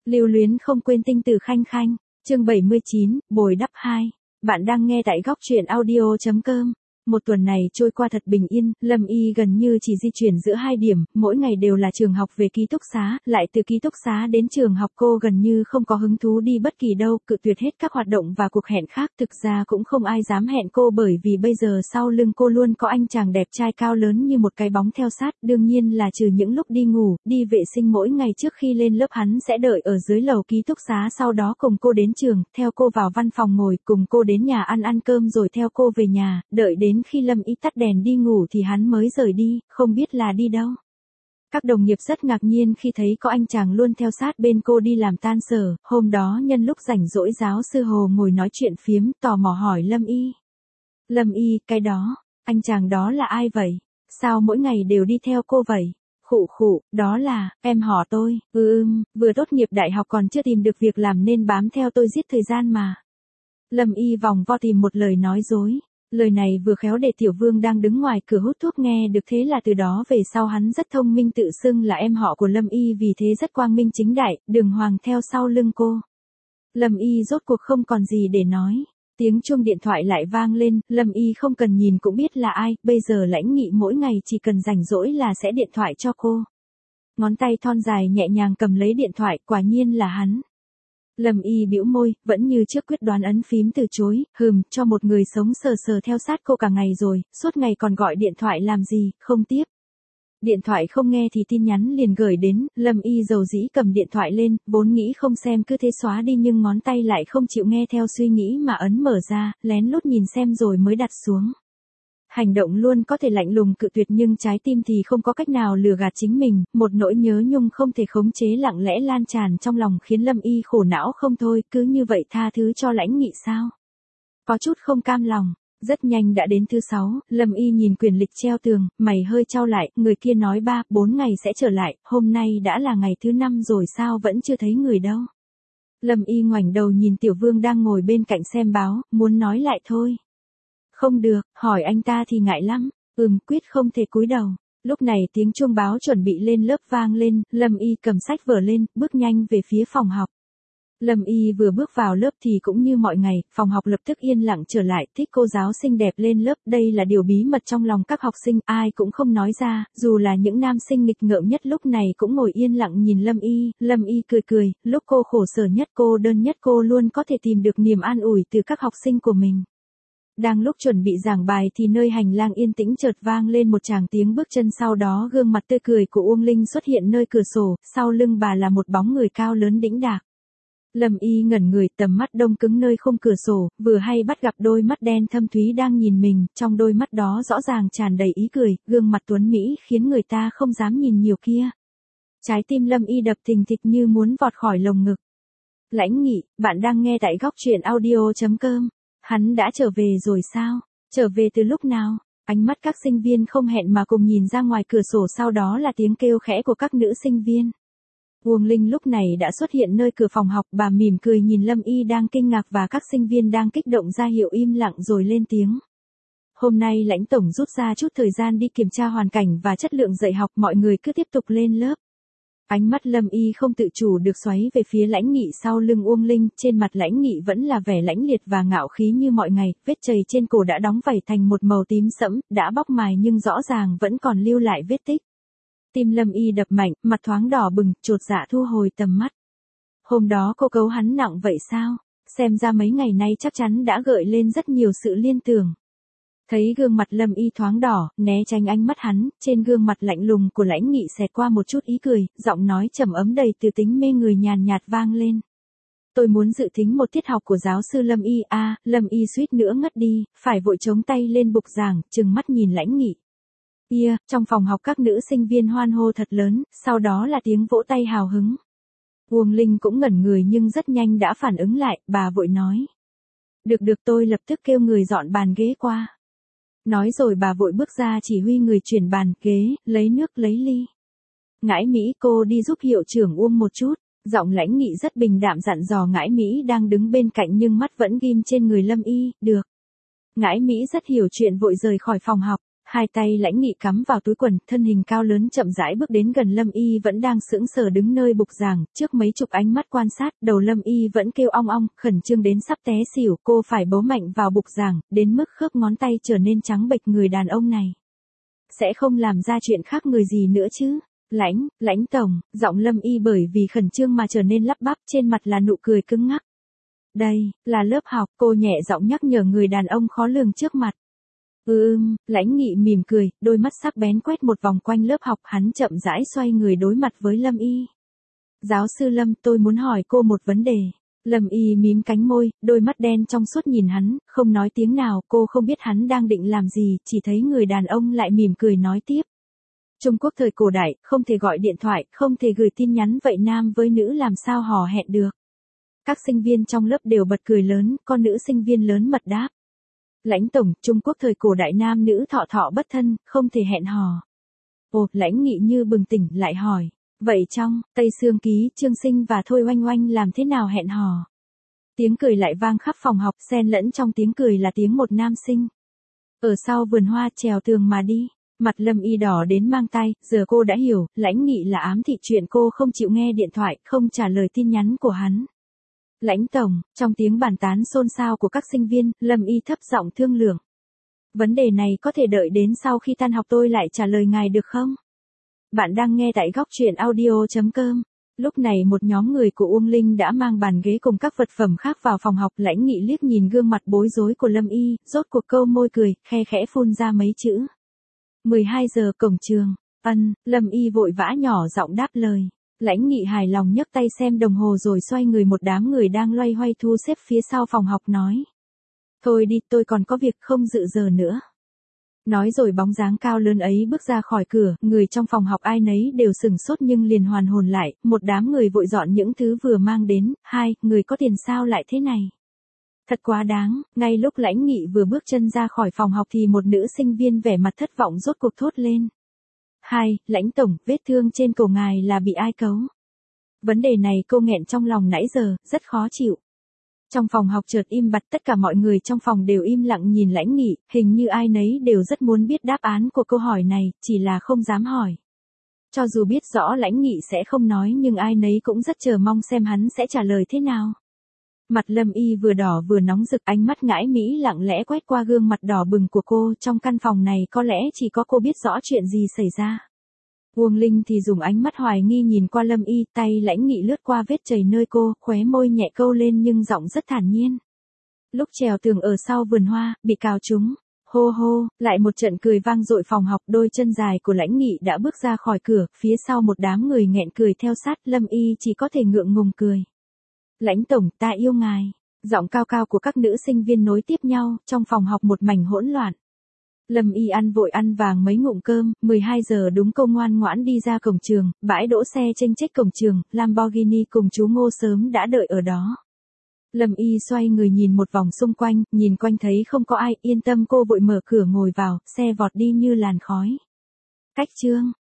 Lưu luyến không quên tinh tử khanh khanh, chương 79, bồi đắp 2. Bạn đang nghe tại góc truyện audio.com. Một tuần này trôi qua thật bình yên, Lâm Y gần như chỉ di chuyển giữa hai điểm, mỗi ngày đều là trường học về ký túc xá, lại từ ký túc xá đến trường học. Cô gần như không có hứng thú đi bất kỳ đâu, cự tuyệt hết các hoạt động và cuộc hẹn khác. Thực ra cũng không ai dám hẹn cô bởi vì bây giờ sau lưng cô luôn có anh chàng đẹp trai cao lớn như một cái bóng theo sát. Đương nhiên là trừ những lúc đi ngủ, đi vệ sinh mỗi ngày trước khi lên lớp, hắn sẽ đợi ở dưới lầu ký túc xá, sau đó cùng cô đến trường, theo cô vào văn phòng ngồi, cùng cô đến nhà ăn cơm rồi theo cô về nhà, đợi đến khi Lâm Y tắt đèn đi ngủ thì hắn mới rời đi, không biết là đi đâu. Các đồng nghiệp rất ngạc nhiên khi thấy có anh chàng luôn theo sát bên cô đi làm tan sở. Hôm đó nhân lúc rảnh rỗi giáo sư Hồ ngồi nói chuyện phiếm, tò mò hỏi Lâm Y. Lâm Y, cái đó, anh chàng đó là ai vậy? Sao mỗi ngày đều đi theo cô vậy? Khụ, đó là, em họ tôi. Vừa tốt nghiệp đại học còn chưa tìm được việc làm nên bám theo tôi giết thời gian mà. Lâm Y vòng vo tìm một lời nói dối. Lời này vừa khéo để Tiểu Vương đang đứng ngoài cửa hút thuốc nghe được, thế là từ đó về sau hắn rất thông minh, tự xưng là em họ của Lâm Y, vì thế rất quang minh chính đại, đường hoàng theo sau lưng cô. Lâm Y rốt cuộc không còn gì để nói. Tiếng chuông điện thoại lại vang lên, Lâm Y không cần nhìn cũng biết là ai, bây giờ Lãnh Nghị mỗi ngày chỉ cần rảnh rỗi là sẽ điện thoại cho cô. Ngón tay thon dài nhẹ nhàng cầm lấy điện thoại, quả nhiên là hắn. Lâm Y bĩu môi, vẫn như trước quyết đoán ấn phím từ chối. Cho một người sống sờ sờ theo sát cô cả ngày rồi, suốt ngày còn gọi điện thoại làm gì, không tiếp. Điện thoại không nghe thì tin nhắn liền gửi đến. Lâm Y dầu dĩ cầm điện thoại lên, vốn nghĩ không xem cứ thế xóa đi, nhưng ngón tay lại không chịu nghe theo suy nghĩ mà ấn mở ra, lén lút nhìn xem rồi mới đặt xuống. Hành động luôn có thể lạnh lùng cự tuyệt, nhưng trái tim thì không có cách nào lừa gạt chính mình. Một nỗi nhớ nhung không thể khống chế lặng lẽ lan tràn trong lòng, khiến Lâm Y khổ não không thôi. Cứ như vậy tha thứ cho Lãnh Nghị sao? Có chút không cam lòng. Rất nhanh đã đến thứ 6, Lâm Y nhìn quyển lịch treo tường, mày hơi chau lại. Người kia nói 3-4 ngày sẽ trở lại, hôm nay đã là ngày thứ 5 rồi sao vẫn chưa thấy người đâu. Lâm Y ngoảnh đầu nhìn Tiểu Vương đang ngồi bên cạnh xem báo, muốn nói lại thôi. Không được, hỏi anh ta thì ngại lắm. Quyết không thể cúi đầu. Lúc này tiếng chuông báo chuẩn bị lên lớp vang lên, Lâm Y cầm sách vở lên, bước nhanh về phía phòng học. Lâm Y vừa bước vào lớp thì cũng như mọi ngày, phòng học lập tức yên lặng trở lại. Thích cô giáo xinh đẹp lên lớp, đây là điều bí mật trong lòng các học sinh, ai cũng không nói ra, dù là những nam sinh nghịch ngợm nhất lúc này cũng ngồi yên lặng nhìn Lâm Y. Lâm Y cười, lúc cô khổ sở nhất, cô đơn nhất, cô luôn có thể tìm được niềm an ủi từ các học sinh của mình. Đang lúc chuẩn bị giảng bài thì nơi hành lang yên tĩnh chợt vang lên một tràng tiếng bước chân, sau đó gương mặt tươi cười của Uông Linh xuất hiện nơi cửa sổ, sau lưng bà là một bóng người cao lớn đĩnh đạc. Lâm Y ngẩn người, tầm mắt đông cứng nơi khung cửa sổ, vừa hay bắt gặp đôi mắt đen thâm thúy đang nhìn mình, trong đôi mắt đó rõ ràng tràn đầy ý cười, gương mặt tuấn mỹ khiến người ta không dám nhìn nhiều kia. Trái tim Lâm Y đập thình thịch như muốn vọt khỏi lồng ngực. Lãnh Nghị, bạn đang nghe tại góc truyện audio.com. Hắn đã trở về rồi sao? Trở về từ lúc nào? Ánh mắt các sinh viên không hẹn mà cùng nhìn ra ngoài cửa sổ, sau đó là tiếng kêu khẽ của các nữ sinh viên. Uông Linh lúc này đã xuất hiện nơi cửa phòng học, bà mỉm cười nhìn Lâm Y đang kinh ngạc và các sinh viên đang kích động ra hiệu im lặng rồi lên tiếng. Hôm nay Lãnh tổng rút ra chút thời gian đi kiểm tra hoàn cảnh và chất lượng dạy học, mọi người cứ tiếp tục lên lớp. Ánh mắt Lâm Y không tự chủ được xoáy về phía Lãnh Nghị sau lưng Uông Linh, trên mặt Lãnh Nghị vẫn là vẻ lãnh liệt và ngạo khí như mọi ngày, vết chày trên cổ đã đóng vảy thành một màu tím sẫm, đã bóc mài nhưng rõ ràng vẫn còn lưu lại vết tích. Tim Lâm Y đập mạnh, mặt thoáng đỏ bừng, chột dạ thu hồi tầm mắt. Hôm đó cô cấu hắn nặng vậy sao? Xem ra mấy ngày nay chắc chắn đã gợi lên rất nhiều sự liên tưởng. Thấy gương mặt Lâm Y thoáng đỏ, né tránh ánh mắt hắn, trên gương mặt lạnh lùng của Lãnh Nghị xẹt qua một chút ý cười, giọng nói trầm ấm đầy từ tính mê người nhàn nhạt vang lên. Tôi muốn dự thính một tiết học của giáo sư Lâm Y. Lâm Y suýt nữa ngất đi, phải vội chống tay lên bục giảng, trừng mắt nhìn Lãnh Nghị. Trong phòng học các nữ sinh viên hoan hô thật lớn, sau đó là tiếng vỗ tay hào hứng. Uông Linh cũng ngẩn người nhưng rất nhanh đã phản ứng lại, bà vội nói. Được tôi lập tức kêu người dọn bàn ghế qua. Nói rồi bà vội bước ra chỉ huy người chuyển bàn, ghế, lấy nước lấy ly. Ngãi Mỹ, cô đi giúp hiệu trưởng Uông một chút. Giọng Lãnh Nghị rất bình đạm dặn dò Ngãi Mỹ đang đứng bên cạnh nhưng mắt vẫn ghim trên người Lâm Y. Được. Ngãi Mỹ rất hiểu chuyện vội rời khỏi phòng học. Hai tay Lãnh Nghị cắm vào túi quần, thân hình cao lớn chậm rãi bước đến gần Lâm Y vẫn đang sững sờ đứng nơi bục giảng, trước mấy chục ánh mắt quan sát, đầu Lâm Y vẫn kêu ong ong, khẩn trương đến sắp té xỉu, cô phải bấu mạnh vào bục giảng, đến mức khớp ngón tay trở nên trắng bệch. Người đàn ông này sẽ không làm ra chuyện khác người gì nữa chứ? Lãnh tổng, giọng Lâm Y bởi vì khẩn trương mà trở nên lắp bắp, trên mặt là nụ cười cứng ngắc. Đây, là lớp học, cô nhẹ giọng nhắc nhở người đàn ông khó lường trước mặt. Lãnh Nghị mỉm cười, đôi mắt sắc bén quét một vòng quanh lớp học, hắn chậm rãi xoay người đối mặt với Lâm Y. Giáo sư Lâm, tôi muốn hỏi cô một vấn đề. Lâm Y mím cánh môi, đôi mắt đen trong suốt nhìn hắn, không nói tiếng nào, cô không biết hắn đang định làm gì, chỉ thấy người đàn ông lại mỉm cười nói tiếp. Trung Quốc thời cổ đại, không thể gọi điện thoại, không thể gửi tin nhắn, vậy nam với nữ làm sao hò hẹn được? Các sinh viên trong lớp đều bật cười lớn, con nữ sinh viên lớn mật đáp. Lãnh tổng, Trung Quốc thời cổ đại nam nữ thọ thọ bất thân, không thể hẹn hò. Ồ, Lãnh Nghị như bừng tỉnh, lại hỏi. Vậy trong Tây Sương Ký, Trương Sinh và Thôi Oanh Oanh làm thế nào hẹn hò? Tiếng cười lại vang khắp phòng học, xen lẫn trong tiếng cười là tiếng một nam sinh. Ở sau vườn hoa trèo tường mà đi. Mặt Lâm Y đỏ đến mang tay, giờ cô đã hiểu, Lãnh Nghị là ám thị chuyện cô không chịu nghe điện thoại, không trả lời tin nhắn của hắn. Lãnh tổng, trong tiếng bàn tán xôn xao của các sinh viên, Lâm Y thấp giọng thương lượng. Vấn đề này có thể đợi đến sau khi tan học tôi lại trả lời ngài được không? Bạn đang nghe tại góc truyện audio.com. Lúc này một nhóm người của Uông Linh đã mang bàn ghế cùng các vật phẩm khác vào phòng học. Lãnh Nghị liếc nhìn gương mặt bối rối của Lâm Y, rốt cuộc câu môi cười, khe khẽ phun ra mấy chữ. 12 giờ cổng trường. Lâm Y vội vã nhỏ giọng đáp lời. Lãnh Nghị hài lòng nhấc tay xem đồng hồ rồi xoay người một đám người đang loay hoay thu xếp phía sau phòng học nói. Thôi đi, tôi còn có việc không dự giờ nữa. Nói rồi bóng dáng cao lớn ấy bước ra khỏi cửa, người trong phòng học ai nấy đều sửng sốt nhưng liền hoàn hồn lại, một đám người vội dọn những thứ vừa mang đến. Người có tiền sao lại thế này? Thật quá đáng, ngay lúc Lãnh Nghị vừa bước chân ra khỏi phòng học thì một nữ sinh viên vẻ mặt thất vọng rốt cuộc thốt lên. Lãnh tổng, vết thương trên cổ ngài là bị ai cấu? Vấn đề này cô nghẹn trong lòng nãy giờ, rất khó chịu. Trong phòng học chợt im bặt, tất cả mọi người trong phòng đều im lặng nhìn Lãnh Nghị, hình như ai nấy đều rất muốn biết đáp án của câu hỏi này, chỉ là không dám hỏi. Cho dù biết rõ Lãnh Nghị sẽ không nói nhưng ai nấy cũng rất chờ mong xem hắn sẽ trả lời thế nào. Mặt Lâm Y vừa đỏ vừa nóng rực, ánh mắt ngãi mỹ lặng lẽ quét qua gương mặt đỏ bừng của cô. Trong căn phòng này có lẽ chỉ có cô biết rõ chuyện gì xảy ra. Uông Linh thì dùng ánh mắt hoài nghi nhìn qua Lâm Y, tay Lãnh Nghị lướt qua vết chảy nơi cô, khóe môi nhẹ câu lên nhưng giọng rất thản nhiên. Lúc trèo tường ở sau vườn hoa, bị cào trúng. Hô hô, lại một trận cười vang dội phòng học, đôi chân dài của Lãnh Nghị đã bước ra khỏi cửa, phía sau một đám người nghẹn cười theo sát, Lâm Y chỉ có thể ngượng ngùng cười. Lãnh tổng, ta yêu ngài. Giọng cao cao của các nữ sinh viên nối tiếp nhau, trong phòng học một mảnh hỗn loạn. Lâm Y ăn vội ăn vàng mấy ngụm cơm, 12 giờ đúng câu ngoan ngoãn đi ra cổng trường, bãi đỗ xe chênh chếch cổng trường, Lamborghini cùng chú Ngô sớm đã đợi ở đó. Lâm Y xoay người nhìn một vòng xung quanh, nhìn quanh thấy không có ai, yên tâm cô vội mở cửa ngồi vào, xe vọt đi như làn khói. Cách chương